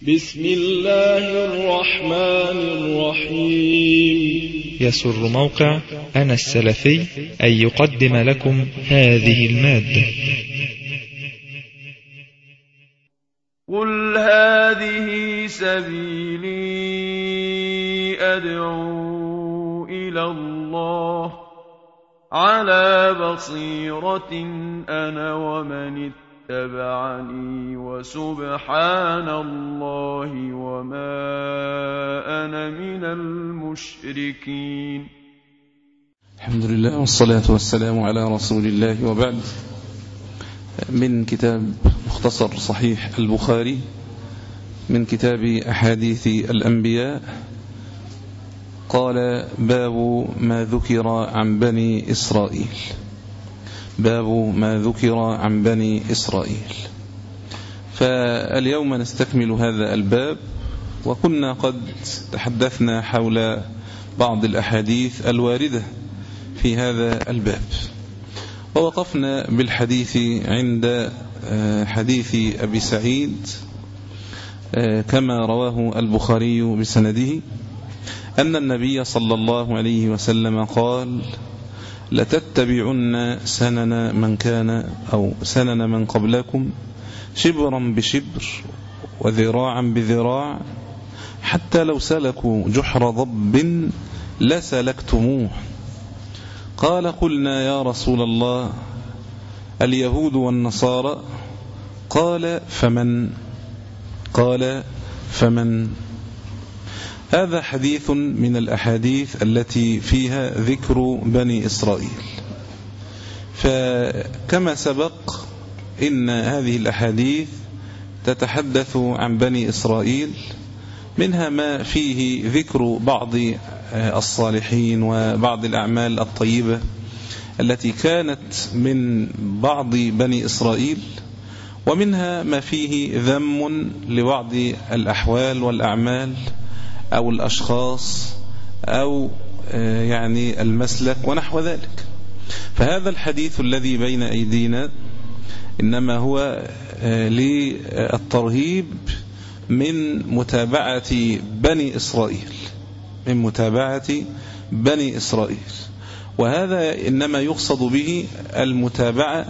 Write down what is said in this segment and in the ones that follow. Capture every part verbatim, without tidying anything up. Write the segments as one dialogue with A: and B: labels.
A: بسم الله الرحمن الرحيم.
B: يسر موقع أنا السلفي أن يقدم لكم هذه المادة.
C: قل هذه سبيلي أدعو إلى الله على بصيرة أنا ومن اتبعني وسبحان الله وما أنا من المشركين.
D: الحمد لله والصلاة والسلام على رسول الله، وبعد. من كتاب مختصر صحيح البخاري من كتاب أحاديث الأنبياء، قال: باب ما ذكر عن بني إسرائيل. باب ما ذكر عن بني إسرائيل. فاليوم نستكمل هذا الباب، وكنا قد تحدثنا حول بعض الأحاديث الواردة في هذا الباب، ووقفنا بالحديث عند حديث أبي سعيد كما رواه البخاري بسنده أن النبي صلى الله عليه وسلم قال: لتتبعن سنن من كان أو سنن من قبلكم شبرا بشبر وذراعا بذراع حتى لو سلكوا جحر ضب لسلكتموه. قال: قلنا يا رسول الله اليهود والنصارى؟ قال: فمن؟ قال: فمن؟ هذا حديث من الأحاديث التي فيها ذكر بني إسرائيل. فكما سبق إن هذه الأحاديث تتحدث عن بني إسرائيل، منها ما فيه ذكر بعض الصالحين وبعض الأعمال الطيبة التي كانت من بعض بني إسرائيل، ومنها ما فيه ذم لبعض الأحوال والأعمال أو الأشخاص أو يعني المسلك ونحو ذلك. فهذا الحديث الذي بين أيدينا إنما هو للترهيب من متابعة بني إسرائيل من متابعة بني إسرائيل وهذا إنما يقصد به المتابعة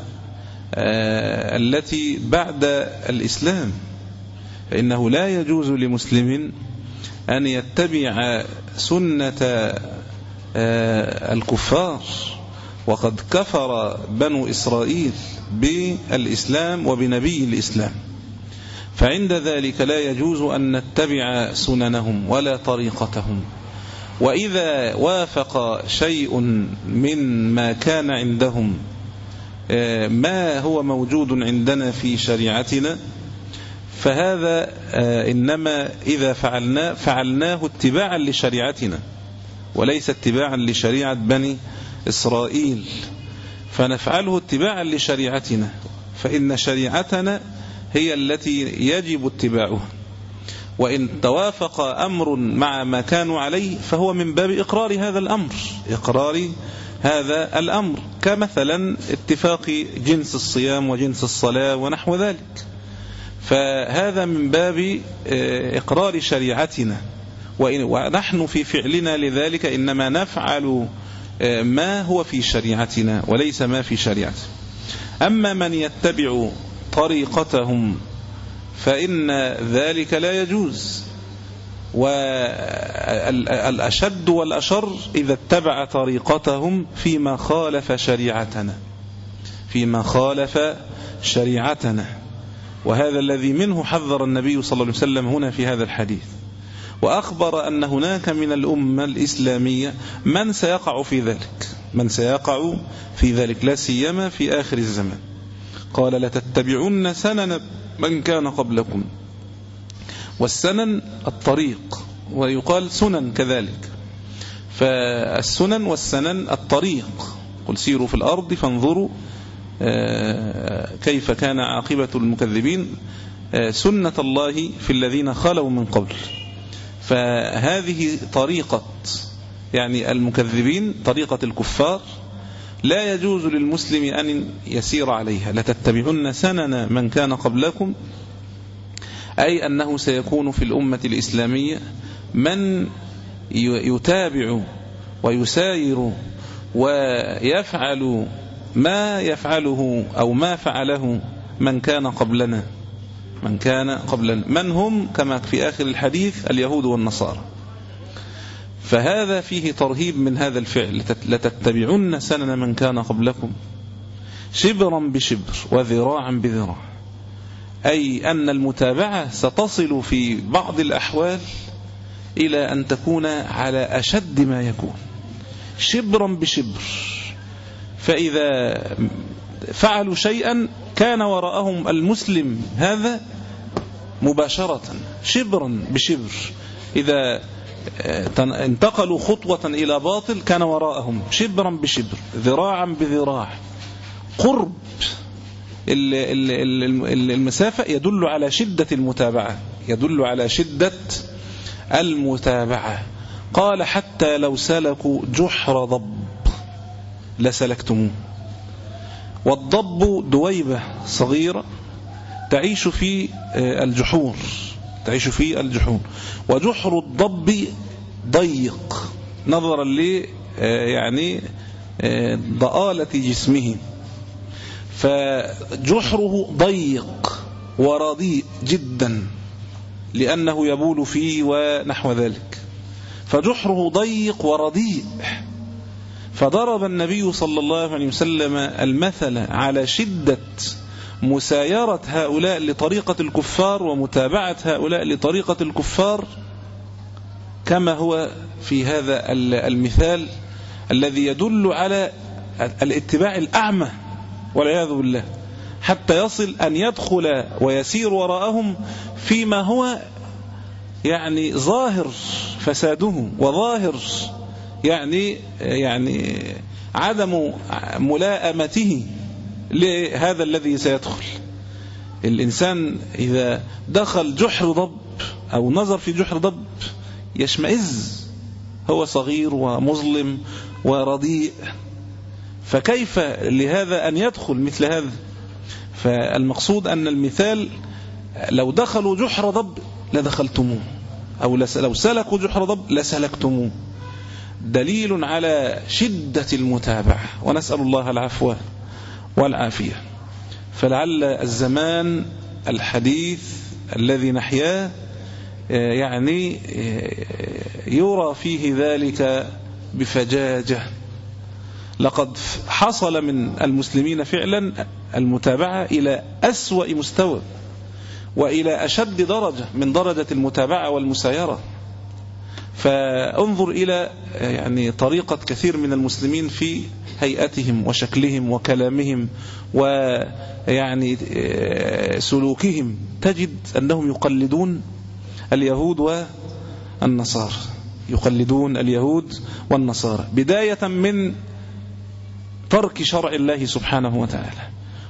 D: التي بعد الإسلام، فإنه لا يجوز لمسلم أن يتبع سنة الكفار، وقد كفر بنو إسرائيل بالإسلام وبنبي الإسلام، فعند ذلك لا يجوز أن نتبع سننهم ولا طريقتهم. وإذا وافق شيء من ما كان عندهم ما هو موجود عندنا في شريعتنا، فهذا إنما إذا فعلنا فعلناه اتباعا لشريعتنا وليس اتباعا لشريعة بني إسرائيل، فنفعله اتباعا لشريعتنا، فإن شريعتنا هي التي يجب اتباعها. وإن توافق أمر مع ما كانوا عليه فهو من باب إقرار هذا الأمر إقرار هذا الأمر كمثلا اتفاق جنس الصيام وجنس الصلاة ونحو ذلك، فهذا من باب إقرار شريعتنا، ونحن في فعلنا لذلك إنما نفعل ما هو في شريعتنا وليس ما في شريعتنا. أما من يتبع طريقتهم فإن ذلك لا يجوز، والأشد والأشر إذا اتبع طريقتهم فيما خالف شريعتنا فيما خالف شريعتنا وهذا الذي منه حذر النبي صلى الله عليه وسلم هنا في هذا الحديث، وأخبر أن هناك من الأمة الإسلامية من سيقع في ذلك من سيقع في ذلك لا سيما في آخر الزمان. قال: لتتبعن سنن من كان قبلكم. والسنن الطريق، ويقال سنن كذلك، فالسنن والسنن الطريق. قل سيروا في الأرض فانظروا كيف كان عاقبة المكذبين، سنة الله في الذين خلوا من قبل. فهذه طريقة يعني المكذبين، طريقة الكفار، لا يجوز للمسلم أن يسير عليها. لتتبعن سنن من كان قبلكم، أي أنه سيكون في الأمة الإسلامية من يتابع ويساير ويفعل ما يفعله أو ما فعله من كان قبلنا من كان قبلنا من هم كما في آخر الحديث اليهود والنصارى. فهذا فيه ترهيب من هذا الفعل، لتتبعن سنن من كان قبلكم شبرا بشبر وذراعا بذراع، أي أن المتابعة ستصل في بعض الأحوال إلى أن تكون على أشد ما يكون، شبرا بشبر. فإذا فعلوا شيئا كان وراءهم المسلم هذا مباشرة شبرا بشبر، إذا انتقلوا خطوة إلى باطل كان وراءهم شبرا بشبر ذراعا بذراع. قرب المسافة يدل على شدة المتابعة، يدل على شدة المتابعة. قال حتى لو سلكوا جحر ضب لسلكتموه. والضب دويبة صغيرة تعيش في الجحور تعيش في الجحور وجحر الضب ضيق نظرا ل يعني ضآلة جسمه، فجحره ضيق ورديء جدا لأنه يبول فيه ونحو ذلك، فجحره ضيق ورديء. فضرب النبي صلى الله عليه وسلم المثل على شدة مسايرة هؤلاء لطريقة الكفار ومتابعة هؤلاء لطريقة الكفار، كما هو في هذا المثال الذي يدل على الاتباع الأعمى والعياذ بالله، حتى يصل أن يدخل ويسير وراءهم فيما هو يعني ظاهر فساده وظاهر يعني يعني عدم ملائمته لهذا الذي سيدخل. الإنسان إذا دخل جحر ضب أو نظر في جحر ضب يشمئز، هو صغير ومظلم ورديء، فكيف لهذا أن يدخل مثل هذا؟ فالمقصود أن المثال لو دخلوا جحر ضب لدخلتموه، أو لو سلكوا جحر ضب لسلكتموه، دليل على شدة المتابعة، ونسأل الله العفو والعافية. فلعل الزمان الحديث الذي نحياه يعني يرى فيه ذلك بفجاجة. لقد حصل من المسلمين فعلا المتابعة إلى أسوأ مستوى وإلى أشد درجة من درجة المتابعة والمسايرة. فانظر إلى يعني طريقة كثير من المسلمين في هيئتهم وشكلهم وكلامهم ويعني سلوكهم، تجد أنهم يقلدون اليهود والنصارى يقلدون اليهود والنصارى بداية من ترك شرع الله سبحانه وتعالى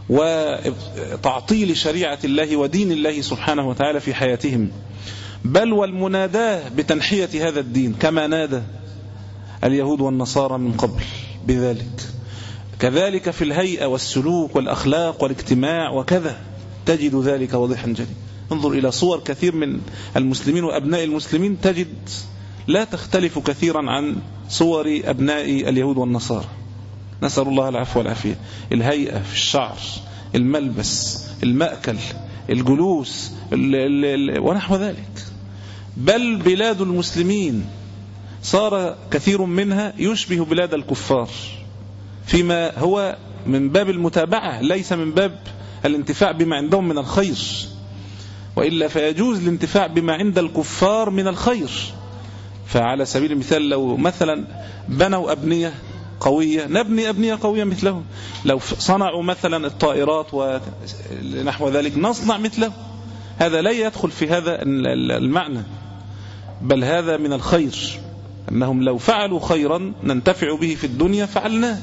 D: وتعطيل شريعة الله ودين الله سبحانه وتعالى في حياتهم، بل والمناداة بتنحية هذا الدين كما نادى اليهود والنصارى من قبل بذلك. كذلك في الهيئة والسلوك والأخلاق والاجتماع وكذا تجد ذلك واضحا جدا. انظر إلى صور كثير من المسلمين وأبناء المسلمين تجد لا تختلف كثيرا عن صور أبناء اليهود والنصارى، نسأل الله العفو والعافية. الهيئة في الشعر، الملبس، المأكل، الجلوس ال ال ال ونحو ذلك. بل بلاد المسلمين صار كثير منها يشبه بلاد الكفار فيما هو من باب المتابعة، ليس من باب الانتفاع بما عندهم من الخير، وإلا فيجوز الانتفاع بما عند الكفار من الخير. فعلى سبيل المثال لو مثلا بنوا أبنية قوية نبني أبنية قوية مثلهم، لو صنعوا مثلا الطائرات ونحو ذلك نصنع مثله. هذا لا يدخل في هذا المعنى، بل هذا من الخير، أنهم لو فعلوا خيرا ننتفع به في الدنيا فعلناه.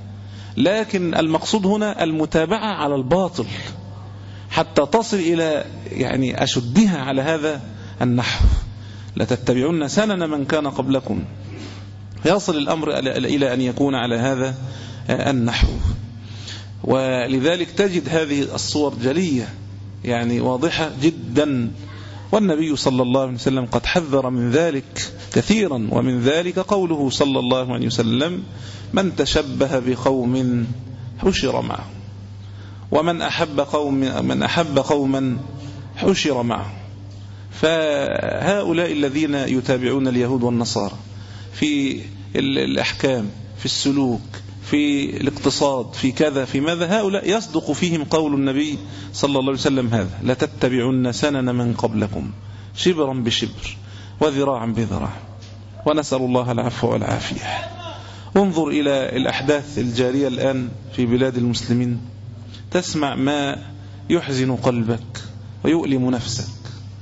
D: لكن المقصود هنا المتابعة على الباطل حتى تصل إلى يعني أشدها على هذا النحو، لتتبعون سنن من كان قبلكم، يصل الأمر إلى أن يكون على هذا النحو. ولذلك تجد هذه الصور جلية يعني واضحة جدا والنبي صلى الله عليه وسلم قد حذر من ذلك كثيرا، ومن ذلك قوله صلى الله عليه وسلم: من تشبه بقوم حشر معه، ومن أحب قوم من أحب قوما حشر معه. فهؤلاء الذين يتابعون اليهود والنصارى في الأحكام، في السلوك، في الاقتصاد، في كذا، في ماذا، هؤلاء يصدق فيهم قول النبي صلى الله عليه وسلم هذا: لتتبعن سنن من قبلكم شبرا بشبر وذراعا بذراع. ونسأل الله العفو والعافية. انظر إلى الأحداث الجارية الآن في بلاد المسلمين، تسمع ما يحزن قلبك ويؤلم نفسك،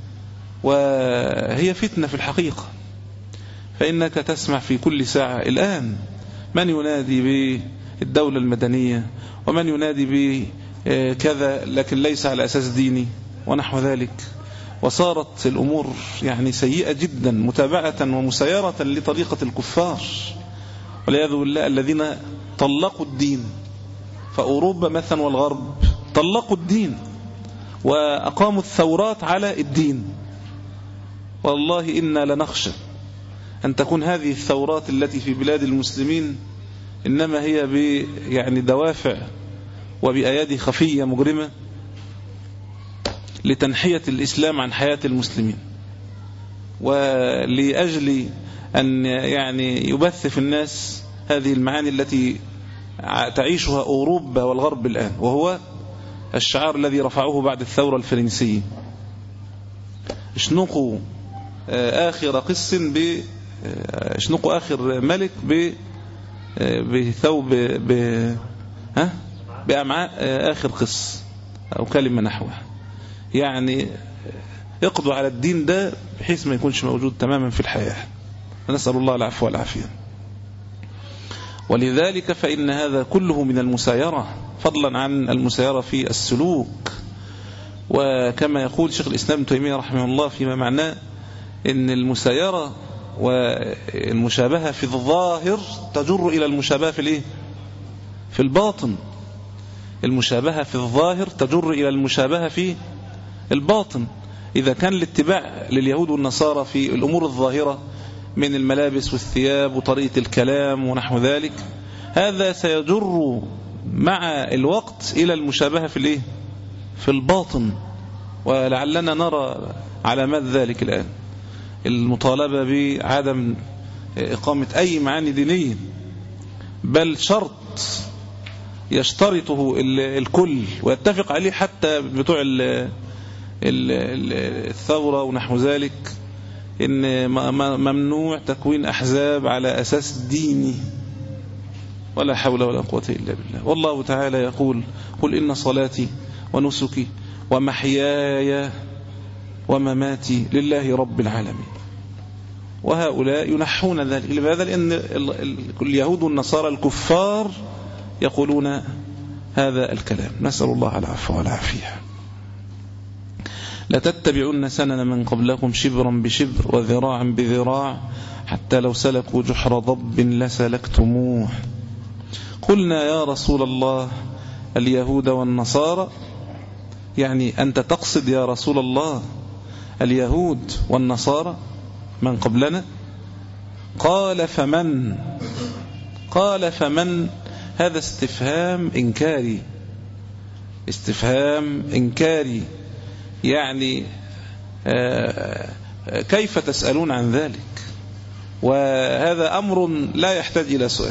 D: وهي فتنة في الحقيقة. فإنك تسمع في كل ساعة الآن من ينادي بالدولة المدنية، ومن ينادي بكذا لكن ليس على أساس ديني ونحو ذلك. وصارت الأمور يعني سيئة جدا، متابعة ومسيرة لطريقة الكفار والعياذ بالله، الذين طلقوا الدين. فأوروبا مثلا والغرب طلقوا الدين وأقاموا الثورات على الدين. والله إنا لنخشى أن تكون هذه الثورات التي في بلاد المسلمين إنما هي ب يعني دوافع وبأيادي خفية مجرمة لتنحية الإسلام عن حياة المسلمين، ولأجل أن يعني يبث في الناس هذه المعاني التي تعيشها أوروبا والغرب الآن، وهو الشعار الذي رفعوه بعد الثورة الفرنسية: اشنقوا آخر قس ب اشنقوا آخر ملك ب بثوب ب ها بأمعاء آخر قس، أو كلمة نحوها. يعني يقضوا على الدين ده بحيث ما يكونش موجود تماما في الحياة. نسأل الله العفو والعافية. ولذلك فإن هذا كله من المسايرة، فضلا عن المسايرة في السلوك. وكما يقول شيخ الإسلام ابن تيمية رحمه الله فيما معناه إن المسايرة والمشابهة في الظاهر تجر إلى المشابهة في الإيه؟ في الباطن. المشابهة في الظاهر تجر إلى المشابهة في الباطن. إذا كان الاتباع لليهود والنصارى في الأمور الظاهرة من الملابس والثياب وطريقة الكلام ونحو ذلك، هذا سيجر مع الوقت إلى المشابهة في الإيه؟ في الباطن. ولعلنا نرى علامات ذلك الآن. المطالبة بعدم إقامة أي معاني دينية، بل شرط يشترطه الكل ويتفق عليه حتى بتوع الثورة ونحو ذلك، إن ممنوع تكوين أحزاب على أساس ديني. ولا حول ولا قوة إلا بالله. والله تعالى يقول: قل إن صلاتي ونسكي ومحياي ومماتي لله رب العالمين. وهؤلاء ينحون ذلك. لماذا؟ لأن اليهود والنصارى الكفار يقولون هذا الكلام. نسأل الله العفو والعافية. لتتبعن سنن من قبلكم شبرا بشبر وذراعا بذراع حتى لو سلكوا جحر ضب لسلكتموه. قلنا يا رسول الله اليهود والنصارى، يعني أنت تقصد يا رسول الله اليهود والنصارى من قبلنا؟ قال فمن قال فمن هذا استفهام إنكاري، استفهام إنكاري. يعني كيف تسألون عن ذلك؟ وهذا أمر لا يحتاج إلى سؤال.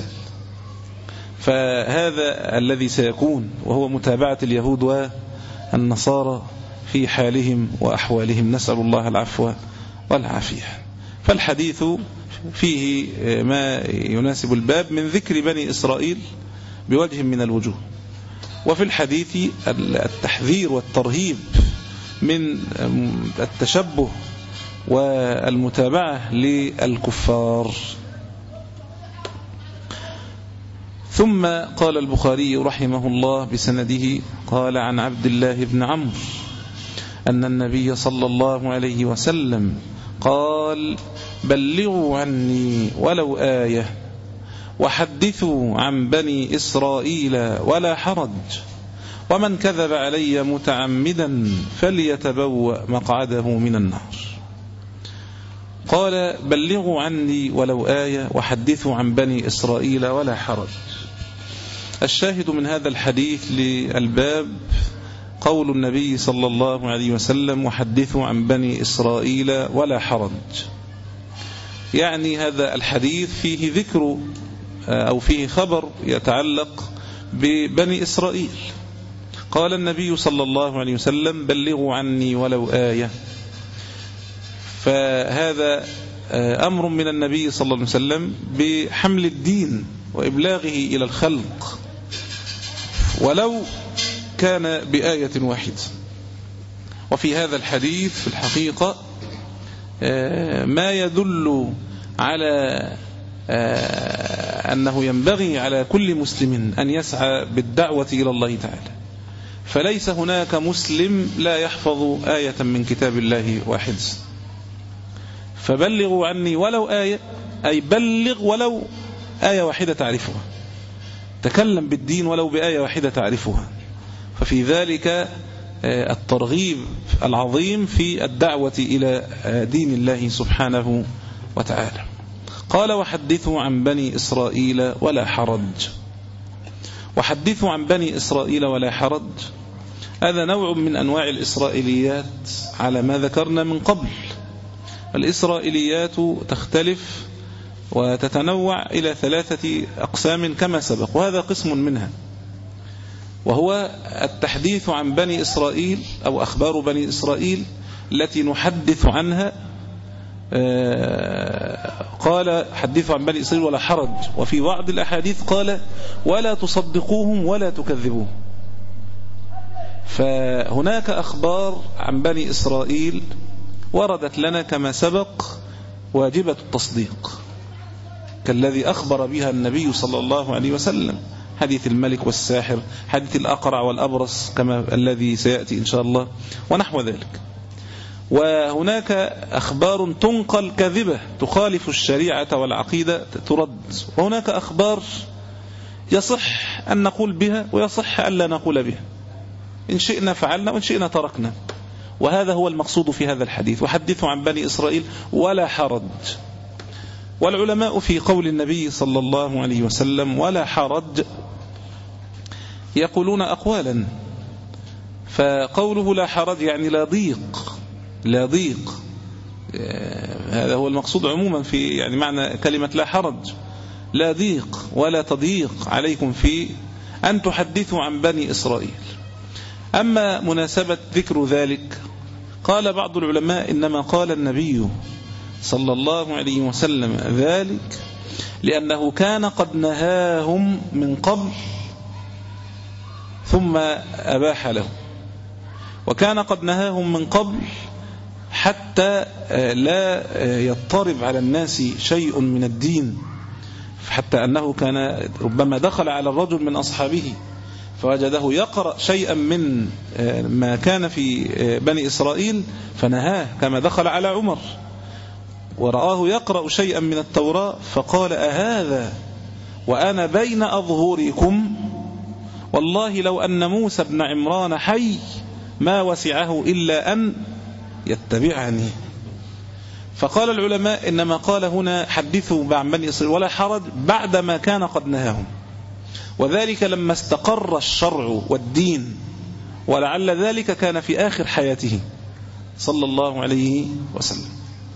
D: فهذا الذي سيكون، وهو متابعة اليهود والنصارى في حالهم وأحوالهم. نسأل الله العفو والعافية. فالحديث فيه ما يناسب الباب من ذكر بني إسرائيل بوجه من الوجوه، وفي الحديث التحذير والترهيب من التشبه والمتابعة للكفار. ثم قال البخاري رحمه الله بسنده قال عن عبد الله بن عمرو أن النبي صلى الله عليه وسلم قال: بلغوا عني ولو آية وحدثوا عن بني إسرائيل ولا حرج، ومن كذب علي متعمدا فليتبوأ مقعده من النار. قال بلغوا عني ولو آية وحدثوا عن بني إسرائيل ولا حرج. الشاهد من هذا الحديث للباب قول النبي صلى الله عليه وسلم وحدثوا عن بني إسرائيل ولا حرج. يعني هذا الحديث فيه ذكر أو فيه خبر يتعلق ببني إسرائيل. قال النبي صلى الله عليه وسلم بلغوا عني ولو آية، فهذا أمر من النبي صلى الله عليه وسلم بحمل الدين وإبلاغه إلى الخلق ولو كان بآية واحدة. وفي هذا الحديث في الحقيقة ما يدل على أنه ينبغي على كل مسلم أن يسعى بالدعوة إلى الله تعالى، فليس هناك مسلم لا يحفظ آية من كتاب الله واحد. فبلغوا عني ولو آية، أي بلغ ولو آية واحدة تعرفها، تكلم بالدين ولو بآية واحدة تعرفها. ففي ذلك الترغيب العظيم في الدعوة إلى دين الله سبحانه وتعالى. قال وحدثوا عن بني إسرائيل ولا حرج. وحدثوا عن بني إسرائيل ولا حرج هذا نوع من أنواع الإسرائيليات على ما ذكرنا من قبل. الإسرائيليات تختلف وتتنوع إلى ثلاثة أقسام كما سبق، وهذا قسم منها، وهو التحديث عن بني إسرائيل أو أخبار بني إسرائيل التي نحدث عنها. قال حدثوا عن بني إسرائيل ولا حرج، وفي بعض الأحاديث قال ولا تصدقوهم ولا تكذبوهم. فهناك أخبار عن بني إسرائيل وردت لنا كما سبق واجبة التصديق، كالذي أخبر بها النبي صلى الله عليه وسلم، حديث الملك والساحر، حديث الأقرع والأبرص كما الذي سيأتي إن شاء الله ونحو ذلك. وهناك أخبار تنقل كذبة تخالف الشريعة والعقيدة ترد، وهناك أخبار يصح أن نقول بها ويصح أن لا نقول بها، إن شئنا فعلنا وإن شئنا تركنا. وهذا هو المقصود في هذا الحديث وحدثوا عن بني إسرائيل ولا حرج. والعلماء في قول النبي صلى الله عليه وسلم ولا حرج يقولون أقوالا. فقوله لا حرج يعني لا ضيق، لا ضيق، هذا هو المقصود عموما في يعني معنى كلمة لا حرج، لا ضيق ولا تضييق عليكم في أن تحدثوا عن بني إسرائيل. أما مناسبة ذكر ذلك، قال بعض العلماء إنما قال النبي صلى الله عليه وسلم ذلك لأنه كان قد نهاهم من قبل ثم أباح لهم، وكان قد نهاهم من قبل حتى لا يضطرب على الناس شيء من الدين، حتى أنه كان ربما دخل على الرجل من أصحابه فوجده يقرأ شيئا من ما كان في بني إسرائيل فنهاه، كما دخل على عمر ورآه يقرأ شيئا من التوراة فقال أهذا وأنا بين أظهركم والله لو أن موسى بن عمران حي ما وسعه إلا أن يتبعني. فقال العلماء إنما قال هنا حدثوا عن بني إسرائيل ولا حرج بعدما كان قد نهاهم، وذلك لما استقر الشرع والدين، ولعل ذلك كان في آخر حياته صلى الله عليه وسلم.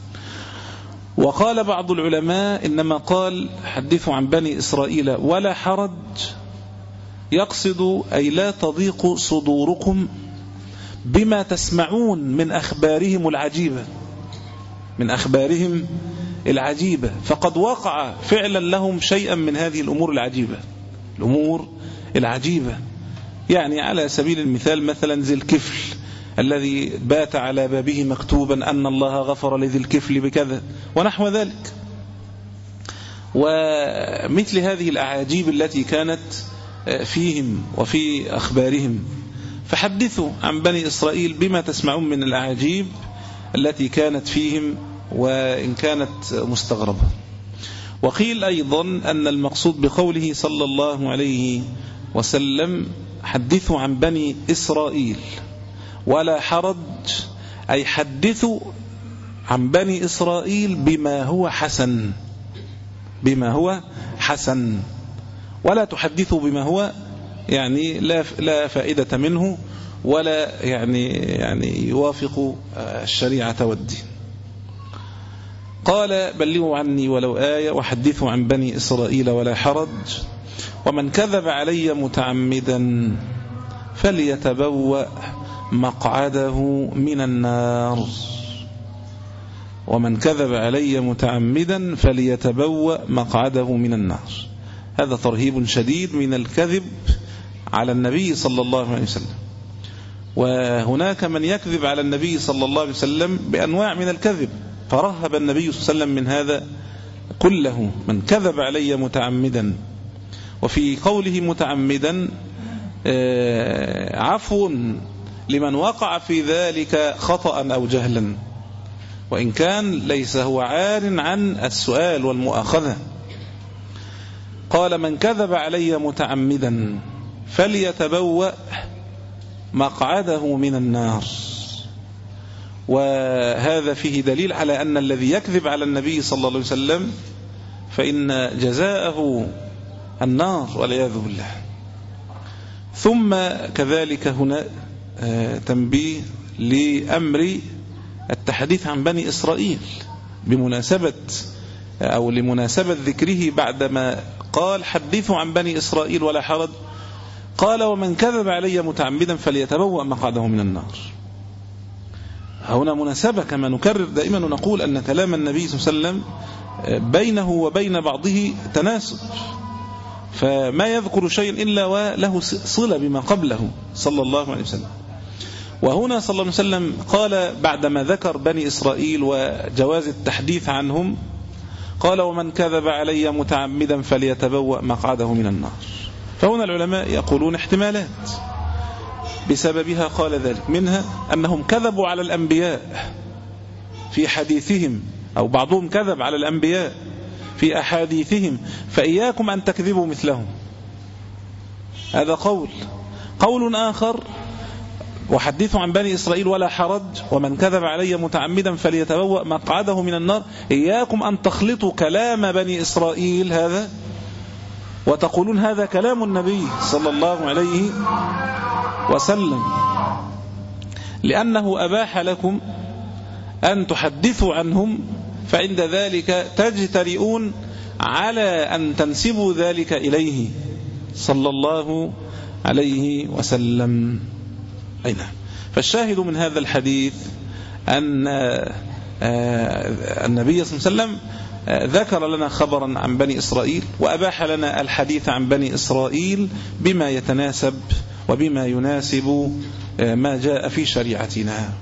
D: وقال بعض العلماء إنما قال حدثوا عن بني إسرائيل ولا حرج يقصد أي لا تضيق صدوركم بما تسمعون من أخبارهم العجيبة، من أخبارهم العجيبة، فقد وقع فعلا لهم شيئا من هذه الأمور العجيبة، الأمور العجيبة. يعني على سبيل المثال مثلا ذي الكفل الذي بات على بابه مكتوبا أن الله غفر لذي الكفل بكذا ونحو ذلك، ومثل هذه الأعاجيب التي كانت فيهم وفي أخبارهم. فحدثوا عن بني إسرائيل بما تسمعون من الأعاجيب التي كانت فيهم وإن كانت مستغربة. وقيل أيضا أن المقصود بقوله صلى الله عليه وسلم حدثوا عن بني إسرائيل ولا حرج، أي حدثوا عن بني إسرائيل بما هو حسن، بما هو حسن، ولا تحدثوا بما هو يعني لا لا فائدة منه ولا يعني يعني يوافق الشريعة والدين. قال بلغوا عني ولو آية وحدثوا عن بني إسرائيل ولا حرج، ومن كذب علي متعمدا فليتبوأ مقعده من النار، ومن كذب علي متعمدا فليتبوأ مقعده من النار. هذا ترهيب شديد من الكذب على النبي صلى الله عليه وسلم. وهناك من يكذب على النبي صلى الله عليه وسلم بأنواع من الكذب، فرهب النبي صلى الله عليه وسلم من هذا كله، من كذب علي متعمدا. وفي قوله متعمدا عفو لمن وقع في ذلك خطأ أو جهلا، وإن كان ليس هو عار عن السؤال والمؤاخذة. قال من كذب علي متعمدا فليتبوأ مقعده من النار. وهذا فيه دليل على أن الذي يكذب على النبي صلى الله عليه وسلم فإن جزاءه النار والعياذ بالله. ثم كذلك هنا تنبيه لأمر التحديث عن بني إسرائيل بمناسبة أو لمناسبة ذكره بعدما قال حدثوا عن بني إسرائيل ولا حرج، قال ومن كذب علي متعمدا فليتبوأ مقعده من النار. هنا مناسبة كما نكرر دائما ونقول أن كلام النبي صلى الله عليه وسلم بينه وبين بعضه تناسب، فما يذكر شيء إلا وله صلة بما قبله صلى الله عليه وسلم. وهنا صلى الله عليه وسلم قال بعدما ذكر بني إسرائيل وجواز التحديث عنهم قال ومن كذب علي متعمدا فليتبوأ مقعده من النار. فهنا العلماء يقولون احتمالات بسببها قال ذلك، منها أنهم كذبوا على الأنبياء في حديثهم، أو بعضهم كذب على الأنبياء في أحاديثهم، فإياكم أن تكذبوا مثلهم. هذا قول. قول آخر وحدثوا عن بني إسرائيل ولا حرج، ومن كذب علي متعمدا فليتبوأ مقعده من النار، إياكم أن تخلطوا كلام بني إسرائيل هذا وتقولون هذا كلام النبي صلى الله عليه وسلم، لأنه أباح لكم أن تحدثوا عنهم، فعند ذلك تجترئون على أن تنسبوا ذلك إليه صلى الله عليه وسلم. أين؟ فالشاهد من هذا الحديث أن النبي صلى الله عليه وسلم ذكر لنا خبرا عن بني إسرائيل، وأباح لنا الحديث عن بني إسرائيل بما يتناسب وبما يناسب ما جاء في شريعتنا.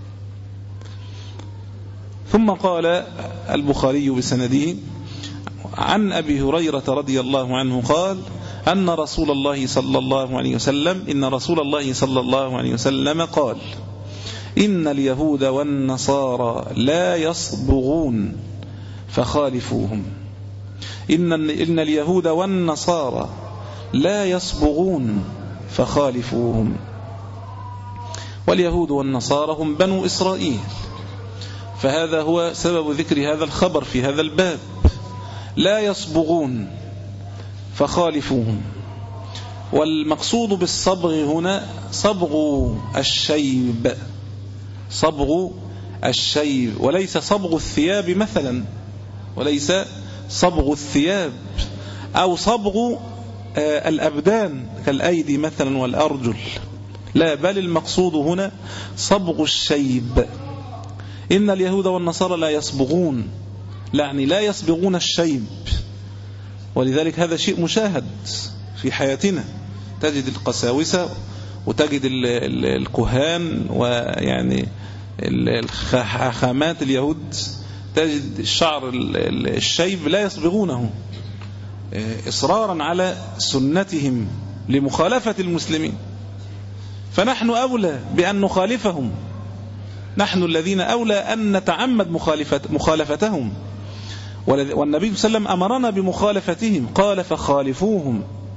D: ثم قال البخاري بسنده عن أبي هريرة رضي الله عنه قال أن رسول الله صلى الله عليه وسلم إن رسول الله صلى الله عليه وسلم قال إن اليهود والنصارى لا يصبغون فخالفوهم. إن, إن اليهود والنصارى لا يصبغون فخالفوهم. واليهود والنصارى هم بنو إسرائيل، فهذا هو سبب ذكر هذا الخبر في هذا الباب. لا يصبغون فخالفوهم. والمقصود بالصبغ هنا صبغ الشيب، صبغ الشيب، وليس صبغ الثياب مثلا، وليس صبغ الثياب أو صبغ الأبدان كالأيدي مثلا والأرجل، لا، بل المقصود هنا صبغ الشيب. إن اليهود والنصارى لا يصبغون، يعني لا يصبغون الشيب، ولذلك هذا شيء مشاهد في حياتنا. تجد القساوسة وتجد الكهان ويعني الخامات اليهود، تجد الشعر الشيب لا يصبغونه إصرارا على سنتهم لمخالفة المسلمين. فنحن أولى بأن نخالفهم، نحن الذين أولى أن نتعمد مخالفة مخالفتهم. والنبي صلى الله عليه وسلم أمرنا بمخالفتهم، قال فخالفوهم.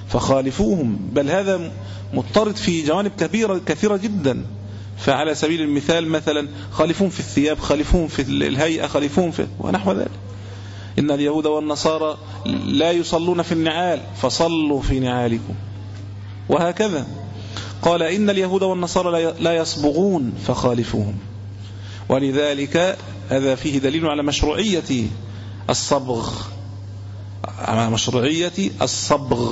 D: فخالفوهم، بل هذا مضطرد في جوانب كبيرة كثيرة جدا. فعلى سبيل المثال مثلا خالفون في الثياب، خالفون في الهيئة، خالفون في ونحو ذلك. إن اليهود والنصارى لا يصلون في النعال فصلوا في نعالكم، وهكذا. قال إن اليهود والنصارى لا يصبغون فخالفوهم. ولذلك هذا فيه دليل على مشروعية الصبغ، على مشروعية الصبغ.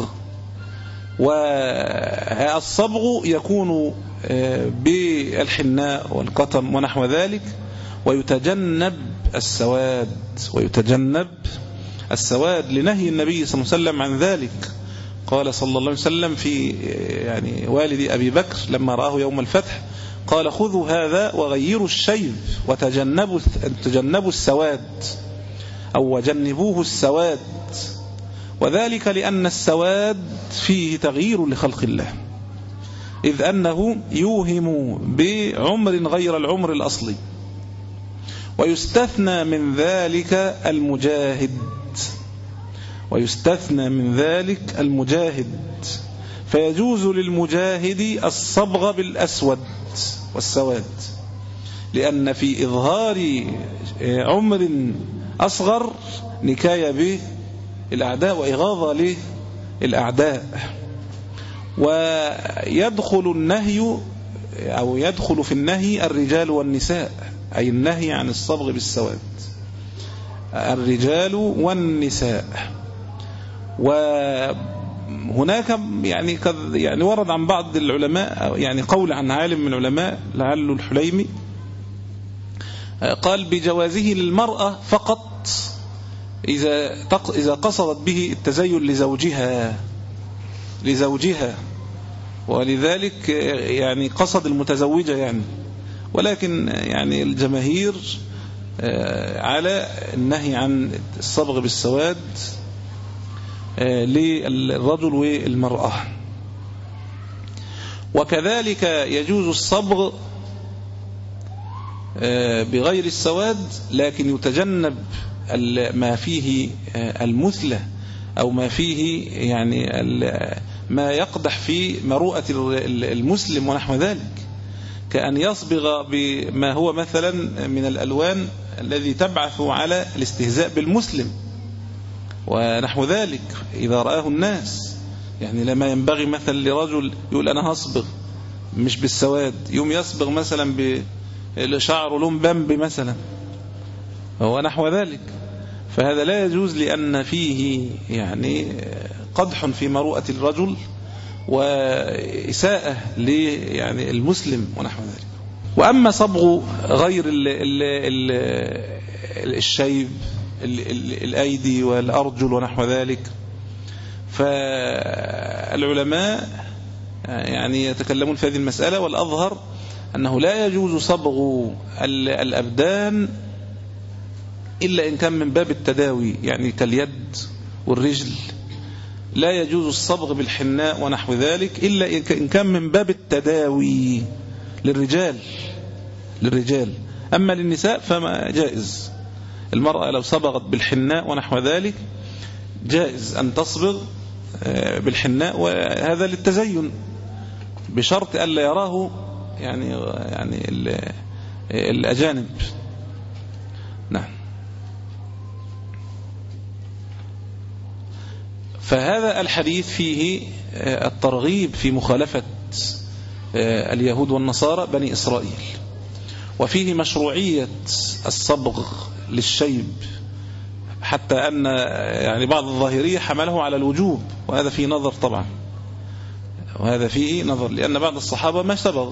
D: والصبغ يكون بالحناء والقطن ونحو ذلك، ويتجنب السواد، ويتجنب السواد لنهي النبي صلى الله عليه وسلم عن ذلك. قال صلى الله عليه وسلم في يعني والد أبي بكر لما رآه يوم الفتح، قال خذوا هذا وغيروا الشيب وتجنبوا تجنبوا السواد، أو وجنبوه السواد، وذلك لأن السواد فيه تغيير لخلق الله، إذ أنه يوهم بعمر غير العمر الأصلي. ويستثنى من ذلك المجاهد، ويستثنى من ذلك المجاهد فيجوز للمجاهد الصبغ بالأسود والسواد، لأن في إظهار عمر أصغر نكاية بالأعداء وإغاظة للأعداء. ويدخل النهي أو يدخل في النهي الرجال والنساء، أي النهي عن الصبغ بالسواد، الرجال والنساء. وهناك يعني يعني ورد عن بعض العلماء يعني قول عن عالم من العلماء لعله الحليمي، قال بجوازه للمرأة فقط إذا إذا قصدت به التزين لزوجها لزوجها ولذلك يعني قصد المتزوجة يعني، ولكن يعني الجماهير على النهي عن الصبغ بالسواد للرجل والمرأة. وكذلك يجوز الصبغ بغير السواد، لكن يتجنب ما فيه المثلة أو ما فيه يعني ما يقدح في مروءة المسلم ونحو ذلك، كأن يصبغ بما هو مثلا من الألوان الذي تبعث على الاستهزاء بالمسلم ونحو ذلك إذا رآه الناس. يعني لما ينبغي مثلا لرجل يقول أنا هصبغ مش بالسواد، يوم يصبغ مثلا بشعر لون بمب مثلا ونحو ذلك، فهذا لا يجوز، لأن فيه يعني قدح في مروءة الرجل وإساءة يعني المسلم ونحو ذلك. وأما صبغ غير ال ال ال الشيب الأيدي والأرجل ونحو ذلك، فالعلماء يعني يتكلمون في هذه المسألة، والأظهر أنه لا يجوز صبغ الأبدان إلا إن كان من باب التداوي، يعني كاليد والرجل لا يجوز الصبغ بالحناء ونحو ذلك إلا إن كان من باب التداوي للرجال للرجال أما للنساء فما جائز. المرأة لو صبغت بالحناء ونحو ذلك جائز أن تصبغ بالحناء، وهذا للتزين بشرط ألا يراه يعني يعني الأجانب. نعم. فهذا الحديث فيه الترغيب في مخالفة اليهود والنصارى بني إسرائيل، وفيه مشروعية الصبغ للشيب، حتى أن يعني بعض الظاهرية حمله على الوجوب، وهذا فيه نظر طبعا، وهذا فيه نظر، لأن بعض الصحابة ما صبغ،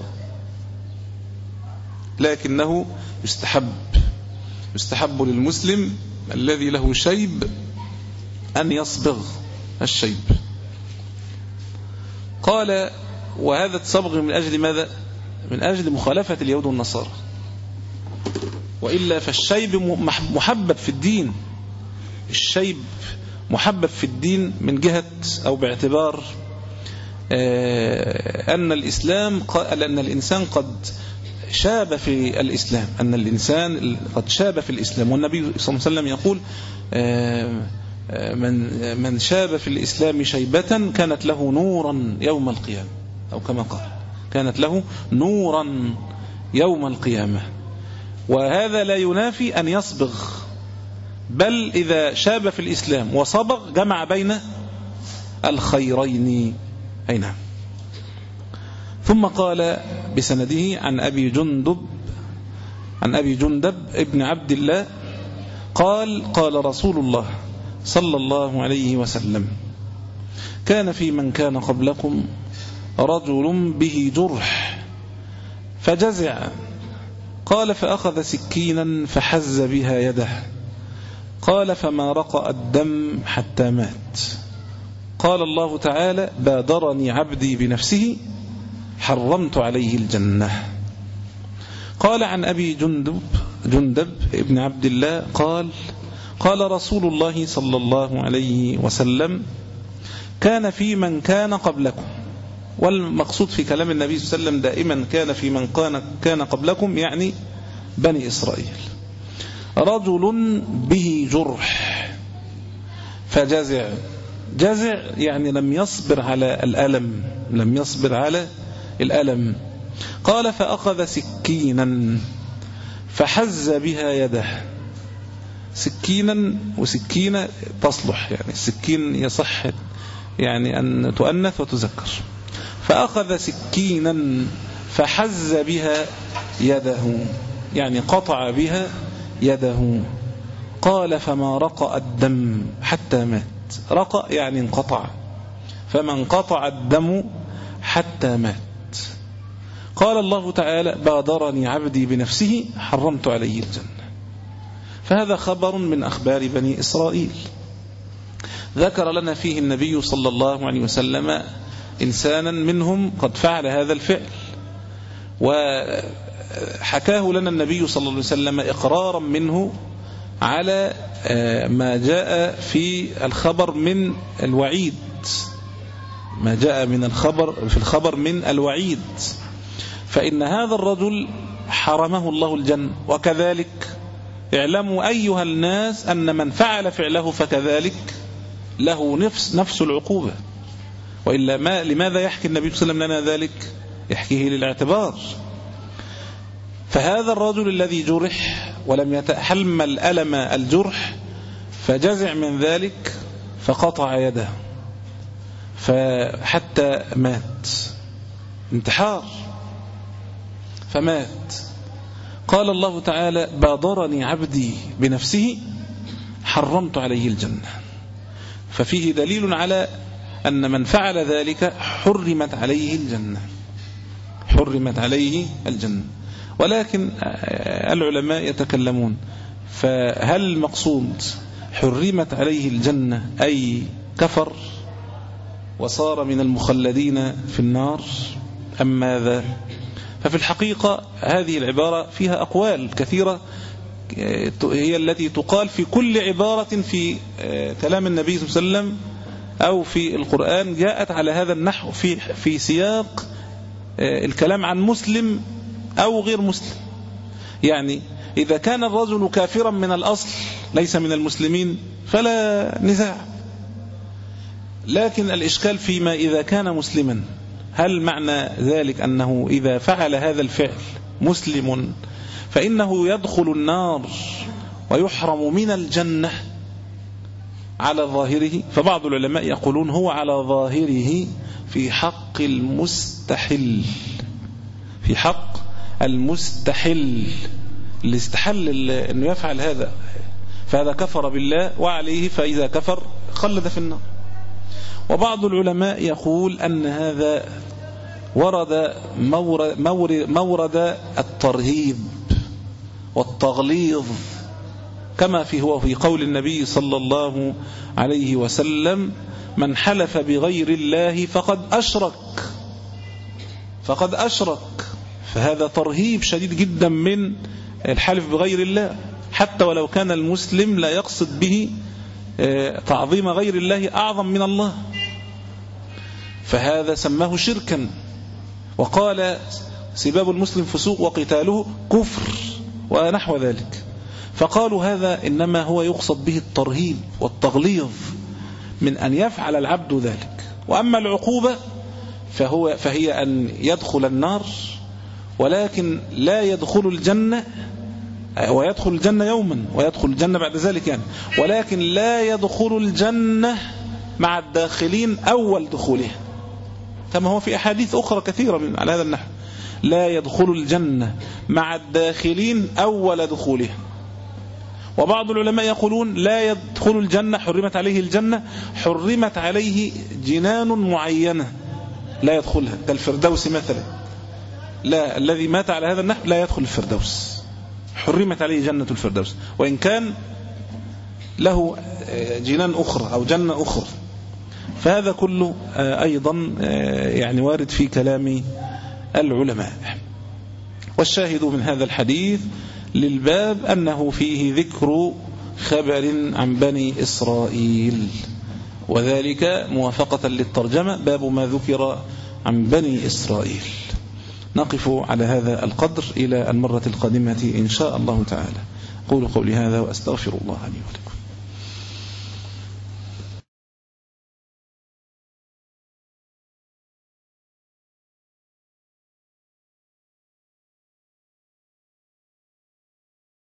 D: لكنه يستحب يستحب للمسلم الذي له شيب أن يصبغ الشيب. قال وهذا الصبغ من أجل ماذا؟ من أجل مخالفة اليهود والنصارى، وإلا فالشيب محبب في الدين، الشيب محبب في الدين من جهة أو باعتبار أن الإسلام أن الإنسان قد شاب في الإسلام، أن الإنسان قد شاب في الإسلام. والنبي صلى الله عليه وسلم يقول من من شاب في الإسلام شيبة كانت له نورا يوم القيامة، أو كما قال كانت له نورا يوم القيامة. وهذا لا ينافي أن يصبغ، بل إذا شاب في الإسلام وصبغ جمع بين الخيرين. أي نعم. ثم قال بسنده عن أبي جندب عن أبي جندب ابن عبد الله قال قال رسول الله صلى الله عليه وسلم: كان في من كان قبلكم رجل به جرح فجزع، قال فأخذ سكينا فحز بها يده، قال فما رقأ الدم حتى مات. قال الله تعالى: بادرني عبدي بنفسه حرمت عليه الجنة. قال عن أبي جندب جندب ابن عبد الله قال قال رسول الله صلى الله عليه وسلم: كان في من كان قبلكم. والمقصود في كلام النبي صلى الله عليه وسلم دائما كان في من كان قبلكم، يعني بني إسرائيل، رجل به جرح فجزع. جزع يعني لم يصبر على الألم، لم يصبر على الألم. قال فأخذ سكينا فحز بها يده. سكينا وسكينة تصلح، يعني السكين يصح يعني أن تؤنث وتذكر. فأخذ سكينا فحز بها يده، يعني قطع بها يده. قال فما رقأ الدم حتى مات. رقأ يعني انقطع، فما انقطع الدم حتى مات. قال الله تعالى: بادرني عبدي بنفسه حرمت عليه الجنة. فهذا خبر من أخبار بني إسرائيل ذكر لنا فيه النبي صلى الله عليه وسلم إنسانا منهم قد فعل هذا الفعل، وحكاه لنا النبي صلى الله عليه وسلم إقرارا منه على ما جاء في الخبر من الوعيد، ما جاء من الخبر في الخبر من الوعيد. فإن هذا الرجل حرمه الله الجنة. وكذلك اعلموا أيها الناس أن من فعل فعله فكذلك له نفس نفس العقوبة. وإلا ما لماذا يحكي النبي صلى الله عليه وسلم لنا ذلك؟ يحكيه للاعتبار. فهذا الرجل الذي جرح ولم يتحمل ألم الجرح فجزع من ذلك فقطع يده فحتى مات، انتحار فمات. قال الله تعالى: بادرني عبدي بنفسه حرمت عليه الجنة. ففيه دليل على أن من فعل ذلك حرمت عليه الجنة، حرمت عليه الجنة. ولكن العلماء يتكلمون، فهل المقصود حرمت عليه الجنة أي كفر وصار من المخلدين في النار أم ماذا؟ ففي الحقيقة هذه العبارة فيها أقوال كثيرة هي التي تقال في كل عبارة في كلام النبي صلى الله عليه وسلم أو في القرآن جاءت على هذا النحو في في سياق الكلام عن مسلم أو غير مسلم. يعني إذا كان الرجل كافرا من الأصل ليس من المسلمين فلا نزاع، لكن الإشكال فيما إذا كان مسلما، هل معنى ذلك أنه إذا فعل هذا الفعل مسلم فإنه يدخل النار ويحرم من الجنة على ظاهره؟ فبعض العلماء يقولون هو على ظاهره في حق المستحل، في حق المستحل اللي استحل أنه يفعل هذا، فهذا كفر بالله وعليه، فإذا كفر خلد في النار. وبعض العلماء يقول أن هذا ورد مورد, مورد, مورد الترهيب والتغليظ، كما في هو في قول النبي صلى الله عليه وسلم: من حلف بغير الله فقد أشرك، فقد أشرك. فهذا ترهيب شديد جدا من الحلف بغير الله، حتى ولو كان المسلم لا يقصد به تعظيم غير الله أعظم من الله، فهذا سماه شركا. وقال: سباب المسلم فسوق وقتاله كفر ونحو ذلك. فقالوا هذا إنما هو يقصد به الترهيب والتغليظ من أن يفعل العبد ذلك. وأما العقوبة فهو فهي أن يدخل النار ولكن لا يدخل الجنة، ويدخل الجنة يوما ويدخل الجنة بعد ذلك يعني، ولكن لا يدخل الجنة مع الداخلين أول دخولها، كما هو في أحاديث أخرى كثيرة من على هذا النحو، لا يدخل الجنة مع الداخلين أول دخولها. وبعض العلماء يقولون لا يدخل الجنة، حرمت عليه الجنة، حرمت عليه جنان معينة لا يدخلها كالفردوس مثلا، لا، الذي مات على هذا النحو لا يدخل الفردوس، حرمت عليه جنة الفردوس وإن كان له جنان أخرى أو جنة أخرى. فهذا كله أيضا يعني وارد في كلام العلماء. والشاهد من هذا الحديث للباب أنه فيه ذكر خبر عن بني إسرائيل، وذلك موافقة للترجمة، باب ما ذكر عن بني إسرائيل. نقف على هذا القدر إلى المرة القادمة إن شاء الله تعالى. قولوا قولي هذا وأستغفر الله لي ولكم.